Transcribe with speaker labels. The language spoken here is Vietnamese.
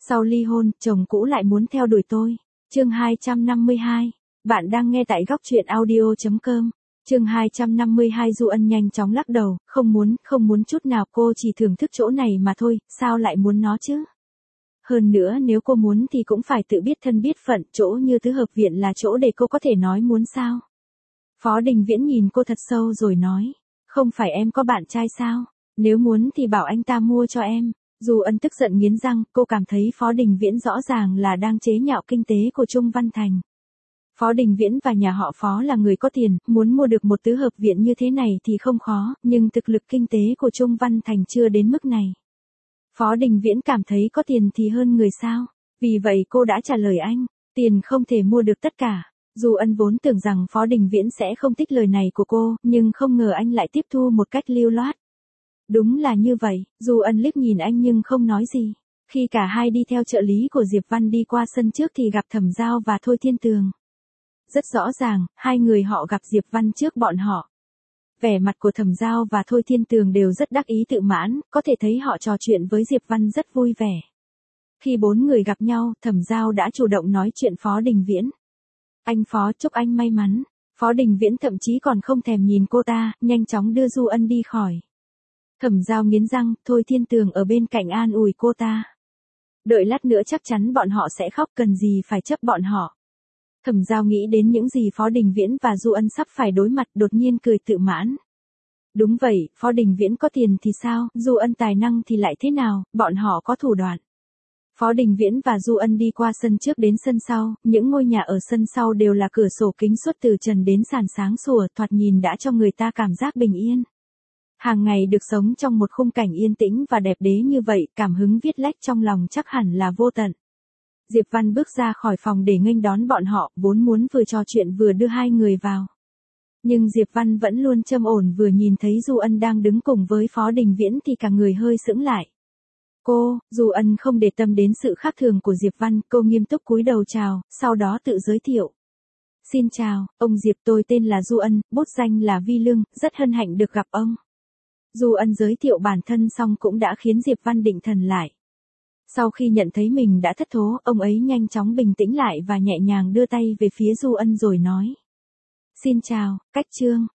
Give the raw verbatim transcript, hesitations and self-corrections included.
Speaker 1: Sau ly hôn, chồng cũ lại muốn theo đuổi tôi. Chương hai trăm năm mươi hai. Bạn đang nghe tại góc truyện audio chấm com. Chương hai trăm năm mươi hai. Du Ân nhanh chóng lắc đầu, không muốn, không muốn chút nào, cô chỉ thưởng thức chỗ này mà thôi, sao lại muốn nó chứ? Hơn nữa nếu cô muốn thì cũng phải tự biết thân biết phận, chỗ như tứ hợp viện là chỗ để cô có thể nói muốn sao? Phó Đình Viễn nhìn cô thật sâu rồi nói, không phải em có bạn trai sao? Nếu muốn thì bảo anh ta mua cho em. Du Ân tức giận nghiến răng, cô cảm thấy Phó Đình Viễn rõ ràng là đang chế nhạo kinh tế của Trung Văn Thành. Phó Đình Viễn và nhà họ Phó là người có tiền, muốn mua được một tứ hợp viện như thế này thì không khó, nhưng thực lực kinh tế của Trung Văn Thành chưa đến mức này. Phó Đình Viễn cảm thấy có tiền thì hơn người sao, vì vậy cô đã trả lời anh, tiền không thể mua được tất cả. Du Ân vốn tưởng rằng Phó Đình Viễn sẽ không thích lời này của cô, nhưng không ngờ anh lại tiếp thu một cách lưu loát. Đúng là như vậy, Du Ân liếc nhìn anh nhưng không nói gì. Khi cả hai đi theo trợ lý của Diệp Văn đi qua sân trước thì gặp Thẩm Giao và Thôi Thiên Tường. Rất rõ ràng, hai người họ gặp Diệp Văn trước bọn họ. Vẻ mặt của Thẩm Giao và Thôi Thiên Tường đều rất đắc ý tự mãn, có thể thấy họ trò chuyện với Diệp Văn rất vui vẻ. Khi bốn người gặp nhau, Thẩm Giao đã chủ động nói chuyện Phó Đình Viễn. Anh Phó, chúc anh may mắn. Phó Đình Viễn thậm chí còn không thèm nhìn cô ta, nhanh chóng đưa Du Ân đi khỏi. Thẩm Giao nghiến răng, Thôi Thiên Tường ở bên cạnh an ủi cô ta. Đợi lát nữa chắc chắn bọn họ sẽ khóc, cần gì phải chấp bọn họ. Thẩm Giao nghĩ đến những gì Phó Đình Viễn và Du Ân sắp phải đối mặt, đột nhiên cười tự mãn. Đúng vậy, Phó Đình Viễn có tiền thì sao, Du Ân tài năng thì lại thế nào, bọn họ có thủ đoạn. Phó Đình Viễn và Du Ân đi qua sân trước đến sân sau, những ngôi nhà ở sân sau đều là cửa sổ kính suốt từ trần đến sàn sáng sủa, thoạt nhìn đã cho người ta cảm giác bình yên. Hàng ngày được sống trong một khung cảnh yên tĩnh và đẹp đẽ như vậy, cảm hứng viết lách trong lòng chắc hẳn là vô tận. Diệp Văn bước ra khỏi phòng để nghênh đón bọn họ, vốn muốn vừa trò chuyện vừa đưa hai người vào. Nhưng Diệp Văn vẫn luôn trầm ổn, vừa nhìn thấy Du Ân đang đứng cùng với Phó Đình Viễn thì cả người hơi sững lại. Cô, Du Ân không để tâm đến sự khác thường của Diệp Văn, cô nghiêm túc cúi đầu chào, sau đó tự giới thiệu. Xin chào, ông Diệp, tôi tên là Du Ân, bút danh là Vi Lương, rất hân hạnh được gặp ông. Du Ân giới thiệu bản thân xong cũng đã khiến Diệp Văn định thần lại. Sau khi nhận thấy mình đã thất thố, ông ấy nhanh chóng bình tĩnh lại và nhẹ nhàng đưa tay về phía Du Ân rồi nói. Xin chào, Cách Trương,